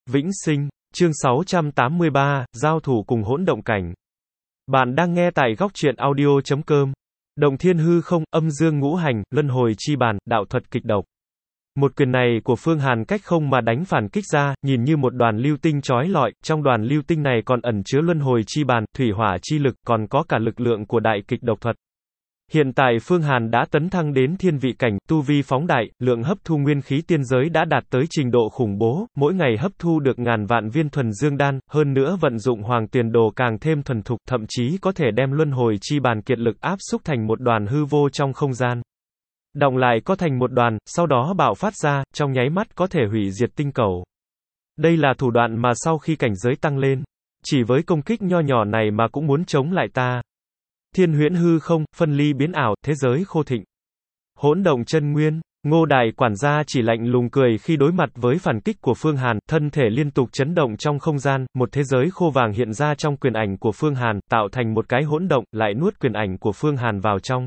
Vĩnh sinh, chương 683, giao thủ cùng hỗn động cảnh. Bạn đang nghe tại góc truyện audio.com. Động thiên hư không, âm dương ngũ hành, luân hồi chi bàn, đạo thuật kịch độc. Một quyền này của Phương Hàn cách không mà đánh phản kích ra, nhìn như một đoàn lưu tinh chói lọi, trong đoàn lưu tinh này còn ẩn chứa luân hồi chi bàn, thủy hỏa chi lực, còn có cả lực lượng của đại kịch độc thuật. Hiện tại Phương Hàn đã tấn thăng đến thiên vị cảnh, tu vi phóng đại, lượng hấp thu nguyên khí tiên giới đã đạt tới trình độ khủng bố, mỗi ngày hấp thu được ngàn vạn viên thuần dương đan, hơn nữa vận dụng hoàng tuyền đồ càng thêm thuần thục, thậm chí có thể đem luân hồi chi bàn kiệt lực áp xúc thành một đoàn hư vô trong không gian. Đọng lại có thành một đoàn, sau đó bạo phát ra, trong nháy mắt có thể hủy diệt tinh cầu. Đây là thủ đoạn mà sau khi cảnh giới tăng lên, chỉ với công kích nho nhỏ này mà cũng muốn chống lại ta. Thiên huyễn hư không, phân ly biến ảo, thế giới khô thịnh. Hỗn động chân nguyên, Ngô đại quản gia chỉ lạnh lùng cười khi đối mặt với phản kích của Phương Hàn, thân thể liên tục chấn động trong không gian, một thế giới khô vàng hiện ra trong quyền ảnh của Phương Hàn, tạo thành một cái hỗn động, lại nuốt quyền ảnh của Phương Hàn vào trong.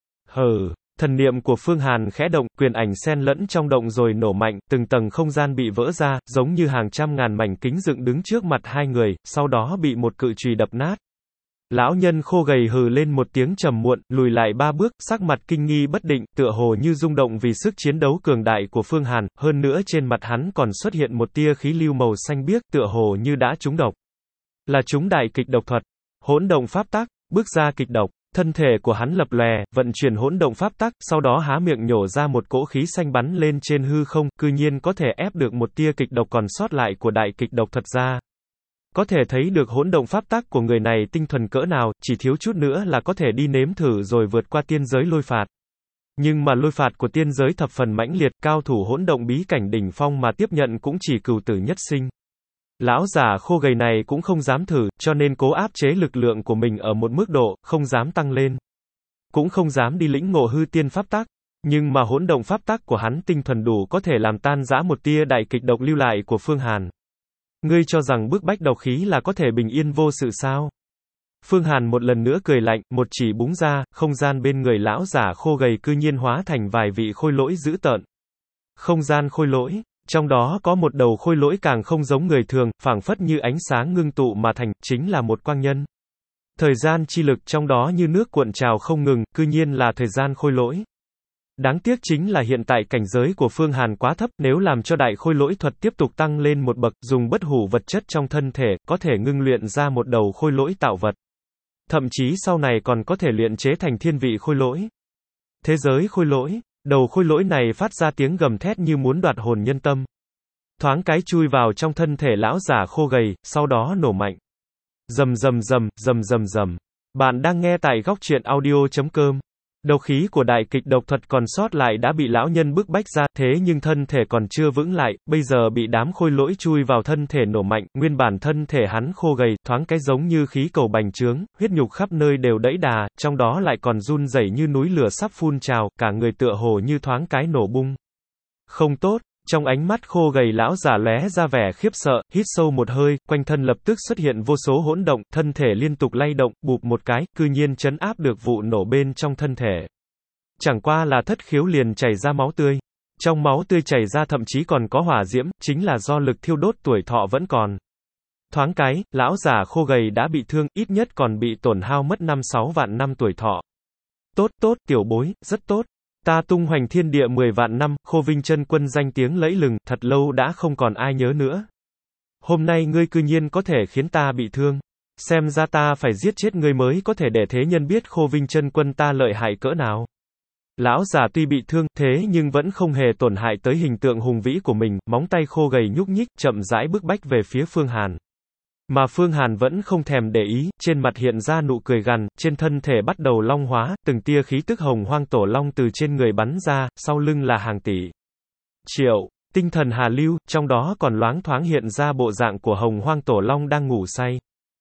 Hừ. Thần niệm của Phương Hàn khẽ động, quyền ảnh xen lẫn trong động rồi nổ mạnh, từng tầng không gian bị vỡ ra, giống như hàng trăm ngàn mảnh kính dựng đứng trước mặt hai người, sau đó bị một cự chùy đập nát. Lão nhân khô gầy hừ lên một tiếng trầm muộn, lùi lại ba bước, sắc mặt kinh nghi bất định, tựa hồ như rung động vì sức chiến đấu cường đại của Phương Hàn, hơn nữa trên mặt hắn còn xuất hiện một tia khí lưu màu xanh biếc, tựa hồ như đã trúng độc. Là trúng đại kịch độc thuật. Hỗn động pháp tắc, bước ra kịch độc. Thân thể của hắn lập lòe, vận chuyển hỗn động pháp tắc, sau đó há miệng nhổ ra một cỗ khí xanh bắn lên trên hư không, cư nhiên có thể ép được một tia kịch độc còn sót lại của đại kịch độc thuật ra. Có thể thấy được hỗn động pháp tắc của người này tinh thuần cỡ nào, chỉ thiếu chút nữa là có thể đi nếm thử rồi vượt qua tiên giới lôi phạt. Nhưng mà lôi phạt của tiên giới thập phần mãnh liệt, cao thủ hỗn động bí cảnh đỉnh phong mà tiếp nhận cũng chỉ cửu tử nhất sinh. Lão già khô gầy này cũng không dám thử, cho nên cố áp chế lực lượng của mình ở một mức độ, không dám tăng lên. Cũng không dám đi lĩnh ngộ hư tiên pháp tắc. Nhưng mà hỗn động pháp tắc của hắn tinh thuần đủ có thể làm tan rã một tia đại kịch độc lưu lại của Phương Hàn. Ngươi cho rằng bức bách độc khí là có thể bình yên vô sự sao? Phương Hàn một lần nữa cười lạnh, một chỉ búng ra, không gian bên người lão giả khô gầy cư nhiên hóa thành vài vị khôi lỗi dữ tợn. Không gian khôi lỗi. Trong đó có một đầu khôi lỗi càng không giống người thường, phảng phất như ánh sáng ngưng tụ mà thành, chính là một quang nhân. Thời gian chi lực trong đó như nước cuộn trào không ngừng, cư nhiên là thời gian khôi lỗi. Đáng tiếc chính là hiện tại cảnh giới của Phương Hàn quá thấp, nếu làm cho đại khôi lỗi thuật tiếp tục tăng lên một bậc, dùng bất hủ vật chất trong thân thể, có thể ngưng luyện ra một đầu khôi lỗi tạo vật. Thậm chí sau này còn có thể luyện chế thành thiên vị khôi lỗi. Thế giới khôi lỗi. Đầu khôi lỗi này phát ra tiếng gầm thét như muốn đoạt hồn nhân tâm. Thoáng cái chui vào trong thân thể lão già khô gầy, sau đó nổ mạnh. Rầm rầm rầm, rầm rầm rầm. Bạn đang nghe tại góc truyện audio.com. Độc khí của đại kịch độc thuật còn sót lại đã bị lão nhân bức bách ra, thế nhưng thân thể còn chưa vững lại, bây giờ bị đám khôi lỗi chui vào thân thể nổ mạnh, nguyên bản thân thể hắn khô gầy, thoáng cái giống như khí cầu bành trướng, huyết nhục khắp nơi đều đẫy đà, trong đó lại còn run rẩy như núi lửa sắp phun trào, cả người tựa hồ như thoáng cái nổ bung. Không tốt. Trong ánh mắt khô gầy lão giả lóe ra vẻ khiếp sợ, hít sâu một hơi, quanh thân lập tức xuất hiện vô số hỗn động, thân thể liên tục lay động, bụp một cái, cư nhiên trấn áp được vụ nổ bên trong thân thể. Chẳng qua là thất khiếu liền chảy ra máu tươi. Trong máu tươi chảy ra thậm chí còn có hỏa diễm, chính là do lực thiêu đốt tuổi thọ vẫn còn. Thoáng cái, lão già khô gầy đã bị thương, ít nhất còn bị tổn hao mất 5-6 vạn năm tuổi thọ. Tốt tốt, tiểu bối, rất tốt. Ta tung hoành thiên địa 10 vạn năm, Khô Vinh Chân Quân danh tiếng lẫy lừng, thật lâu đã không còn ai nhớ nữa. Hôm nay ngươi cư nhiên có thể khiến ta bị thương. Xem ra ta phải giết chết ngươi mới có thể để thế nhân biết Khô Vinh Chân Quân ta lợi hại cỡ nào. Lão già tuy bị thương, thế nhưng vẫn không hề tổn hại tới hình tượng hùng vĩ của mình, móng tay khô gầy nhúc nhích, chậm rãi bức bách về phía Phương Hàn. Mà Phương Hàn vẫn không thèm để ý, trên mặt hiện ra nụ cười gằn, trên thân thể bắt đầu long hóa, từng tia khí tức hồng hoang tổ long từ trên người bắn ra, sau lưng là hàng tỷ triệu tinh thần hà lưu, trong đó còn loáng thoáng hiện ra bộ dạng của hồng hoang tổ long đang ngủ say.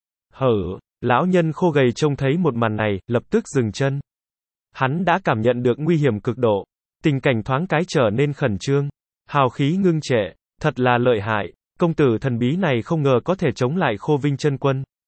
Lão nhân khô gầy trông thấy một màn này, lập tức dừng chân. Hắn đã cảm nhận được nguy hiểm cực độ, tình cảnh thoáng cái trở nên khẩn trương, hào khí ngưng trệ, thật là lợi hại. Công tử thần bí này không ngờ có thể chống lại Khô Vinh Chân Quân.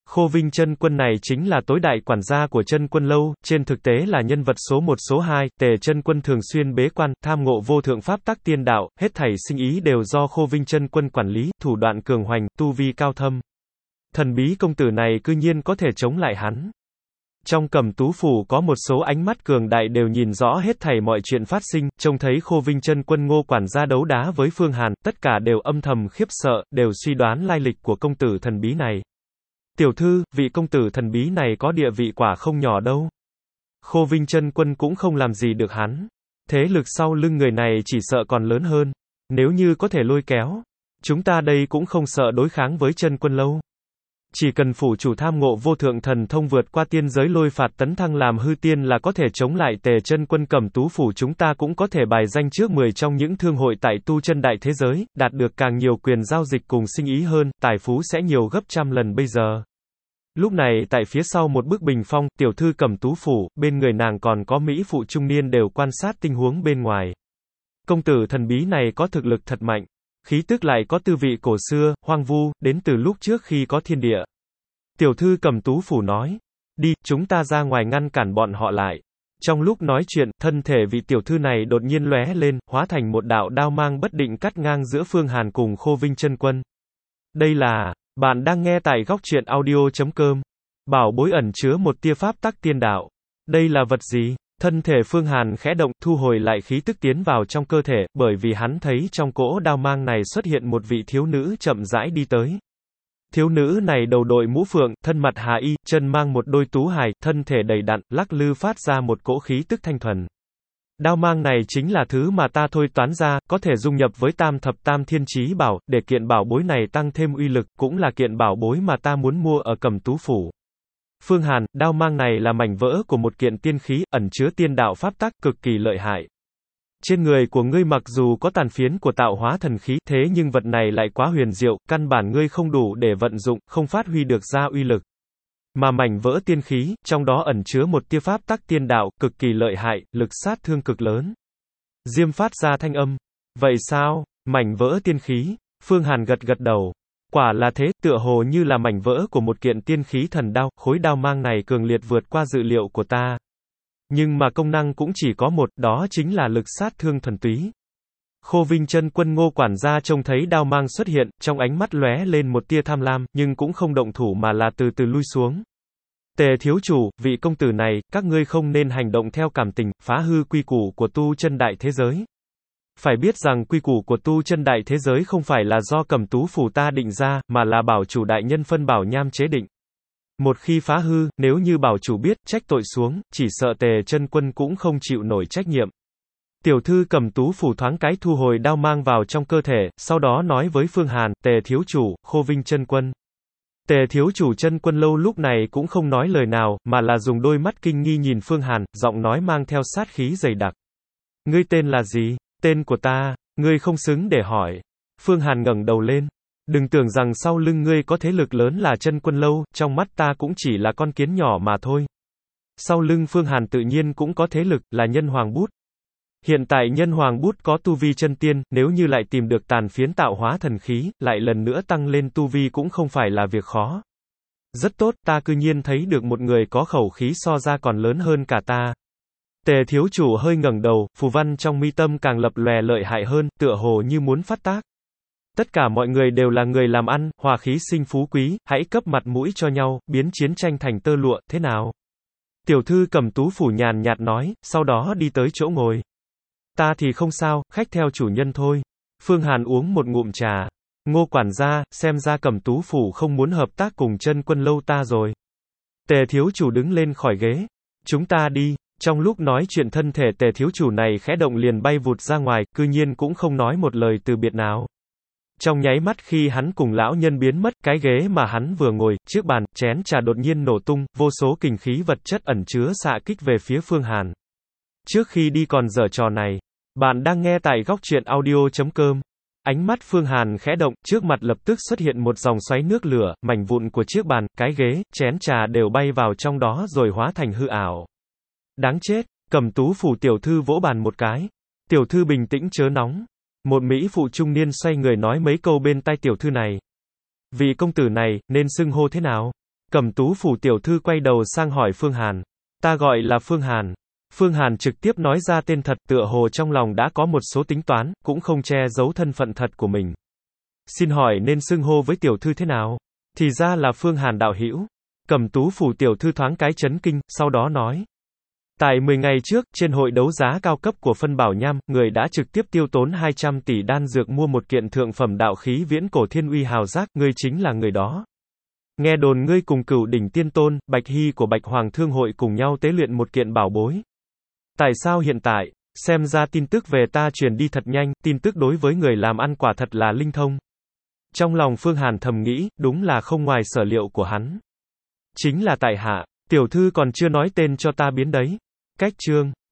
Khô Vinh Chân Quân này chính là tối đại quản gia của Chân Quân lâu, trên thực tế là nhân vật số 1 số 2, Tề Chân Quân thường xuyên bế quan, tham ngộ vô thượng pháp tắc tiên đạo, hết thảy sinh ý đều do Khô Vinh Chân Quân quản lý, thủ đoạn cường hoành, tu vi cao thâm. Thần bí công tử này cư nhiên có thể chống lại hắn. Trong Cẩm Tú phủ có một số ánh mắt cường đại đều nhìn rõ hết thảy mọi chuyện phát sinh, trông thấy Khô Vinh Chân Quân Ngô quản gia đấu đá với Phương Hàn, tất cả đều âm thầm khiếp sợ, đều suy đoán lai lịch của công tử thần bí này. Tiểu thư, vị công tử thần bí này có địa vị quả không nhỏ đâu. Khô Vinh Chân Quân cũng không làm gì được hắn. Thế lực sau lưng người này chỉ sợ còn lớn hơn. Nếu như có thể lôi kéo, chúng ta đây cũng không sợ đối kháng với Chân Quân lâu. Chỉ cần phủ chủ tham ngộ vô thượng thần thông vượt qua tiên giới lôi phạt tấn thăng làm hư tiên là có thể chống lại Tề Chân Quân Cẩm Tú phủ, chúng ta cũng có thể bài danh trước 10 trong những thương hội tại tu chân đại thế giới, đạt được càng nhiều quyền giao dịch cùng sinh ý hơn, tài phú sẽ nhiều gấp trăm lần bây giờ. Lúc này tại phía sau một bức bình phong, tiểu thư Cẩm Tú phủ, bên người nàng còn có mỹ phụ trung niên đều quan sát tình huống bên ngoài. Công tử thần bí này có thực lực thật mạnh. Khí tức lại có tư vị cổ xưa, hoang vu, đến từ lúc trước khi có thiên địa. Tiểu thư Cẩm Tú phủ nói, đi, chúng ta ra ngoài ngăn cản bọn họ lại. Trong lúc nói chuyện, thân thể vị tiểu thư này đột nhiên lóe lên, hóa thành một đạo đao mang bất định cắt ngang giữa Phương Hàn cùng Khô Vinh Chân Quân. Đây là, bạn đang nghe tại góc truyện audio.com. Bảo bối ẩn chứa một tia pháp tắc tiên đạo. Đây là vật gì? Thân thể Phương Hàn khẽ động, thu hồi lại khí tức tiến vào trong cơ thể, bởi vì hắn thấy trong cỗ đao mang này xuất hiện một vị thiếu nữ chậm rãi đi tới. Thiếu nữ này đầu đội mũ phượng, thân mặt hà y, chân mang một đôi tú hài, thân thể đầy đặn, lắc lư phát ra một cỗ khí tức thanh thuần. Đao mang này chính là thứ mà ta thôi toán ra, có thể dung nhập với tam thập tam thiên chí bảo, để kiện bảo bối này tăng thêm uy lực, cũng là kiện bảo bối mà ta muốn mua ở Cẩm Tú phủ. Phương Hàn, đao mang này là mảnh vỡ của một kiện tiên khí, ẩn chứa tiên đạo pháp tắc cực kỳ lợi hại. Trên người của ngươi mặc dù có tàn phiến của tạo hóa thần khí, thế nhưng vật này lại quá huyền diệu, căn bản ngươi không đủ để vận dụng, không phát huy được ra uy lực. Mà mảnh vỡ tiên khí, trong đó ẩn chứa một tia pháp tắc tiên đạo, cực kỳ lợi hại, lực sát thương cực lớn. Diêm phát ra thanh âm. Vậy sao? Mảnh vỡ tiên khí? Phương Hàn gật gật đầu. Quả là thế, tựa hồ như là mảnh vỡ của một kiện tiên khí thần đao, khối đao mang này cường liệt vượt qua dự liệu của ta. Nhưng mà công năng cũng chỉ có một, đó chính là lực sát thương thuần túy. Khô Vinh Chân Quân Ngô quản gia trông thấy đao mang xuất hiện, trong ánh mắt lóe lên một tia tham lam, nhưng cũng không động thủ mà là từ từ lui xuống. Tề thiếu chủ, vị công tử này, các ngươi không nên hành động theo cảm tình, phá hư quy củ của tu chân đại thế giới. Phải biết rằng quy củ của tu chân đại thế giới không phải là do Cẩm Tú phủ ta định ra, mà là bảo chủ đại nhân phân bảo nham chế định. Một khi phá hư, nếu như bảo chủ biết, trách tội xuống, chỉ sợ Tề Chân Quân cũng không chịu nổi trách nhiệm. Tiểu thư Cẩm Tú phủ thoáng cái thu hồi đao mang vào trong cơ thể, sau đó nói với Phương Hàn, Tề thiếu chủ, Khô Vinh Chân Quân. Tề thiếu chủ Chân Quân lâu lúc này cũng không nói lời nào, mà là dùng đôi mắt kinh nghi nhìn Phương Hàn, giọng nói mang theo sát khí dày đặc. Ngươi tên là gì? Tên của ta, ngươi không xứng để hỏi. Phương Hàn ngẩng đầu lên. Đừng tưởng rằng sau lưng ngươi có thế lực lớn là Chân Quân lâu, trong mắt ta cũng chỉ là con kiến nhỏ mà thôi. Sau lưng Phương Hàn tự nhiên cũng có thế lực, là Nhân Hoàng Bút. Hiện tại Nhân Hoàng Bút có tu vi chân tiên, nếu như lại tìm được tàn phiến tạo hóa thần khí, lại lần nữa tăng lên tu vi cũng không phải là việc khó. Rất tốt, ta cư nhiên thấy được một người có khẩu khí so ra còn lớn hơn cả ta. Tề thiếu chủ hơi ngẩng đầu, phù văn trong mi tâm càng lập lòe lợi hại hơn, tựa hồ như muốn phát tác. Tất cả mọi người đều là người làm ăn, hòa khí sinh phú quý, hãy cấp mặt mũi cho nhau, biến chiến tranh thành tơ lụa, thế nào? Tiểu thư Cẩm Tú phủ nhàn nhạt nói, sau đó đi tới chỗ ngồi. Ta thì không sao, khách theo chủ nhân thôi. Phương Hàn uống một ngụm trà. Ngô quản gia, xem ra Cẩm Tú phủ không muốn hợp tác cùng Chân Quân lâu ta rồi. Tề thiếu chủ đứng lên khỏi ghế. Chúng ta đi. Trong lúc nói chuyện thân thể Tề thiếu chủ này khẽ động liền bay vụt ra ngoài, cư nhiên cũng không nói một lời từ biệt nào. Trong nháy mắt khi hắn cùng lão nhân biến mất, cái ghế mà hắn vừa ngồi, chiếc bàn, chén trà đột nhiên nổ tung, vô số kình khí vật chất ẩn chứa xạ kích về phía Phương Hàn. Trước khi đi còn giở trò này. Bạn đang nghe tại góc truyện audio.com. Ánh mắt Phương Hàn khẽ động, trước mặt lập tức xuất hiện một dòng xoáy nước lửa, mảnh vụn của chiếc bàn, cái ghế, chén trà đều bay vào trong đó rồi hóa thành hư ảo. Đáng chết, Cẩm Tú phủ tiểu thư vỗ bàn một cái. Tiểu thư bình tĩnh chớ nóng. Một mỹ phụ trung niên xoay người nói mấy câu bên tai tiểu thư này. Vị công tử này, nên xưng hô thế nào? Cẩm Tú phủ tiểu thư quay đầu sang hỏi Phương Hàn. Ta gọi là Phương Hàn. Phương Hàn trực tiếp nói ra tên thật, tựa hồ trong lòng đã có một số tính toán, cũng không che giấu thân phận thật của mình. Xin hỏi nên xưng hô với tiểu thư thế nào? Thì ra là Phương Hàn đạo hữu. Cẩm Tú phủ tiểu thư thoáng cái chấn kinh, sau đó nói. Tại 10 ngày trước, trên hội đấu giá cao cấp của phân bảo nham, người đã trực tiếp tiêu tốn 200 tỷ đan dược mua một kiện thượng phẩm đạo khí viễn cổ thiên uy hào giác, ngươi chính là người đó. Nghe đồn ngươi cùng Cửu đỉnh tiên tôn, Bạch Hy của Bạch Hoàng Thương hội cùng nhau tế luyện một kiện bảo bối. Tại sao hiện tại, xem ra tin tức về ta truyền đi thật nhanh, tin tức đối với người làm ăn quả thật là linh thông. Trong lòng Phương Hàn thầm nghĩ, đúng là không ngoài sở liệu của hắn. Chính là tại hạ, tiểu thư còn chưa nói tên cho ta biến đấy. Cách chương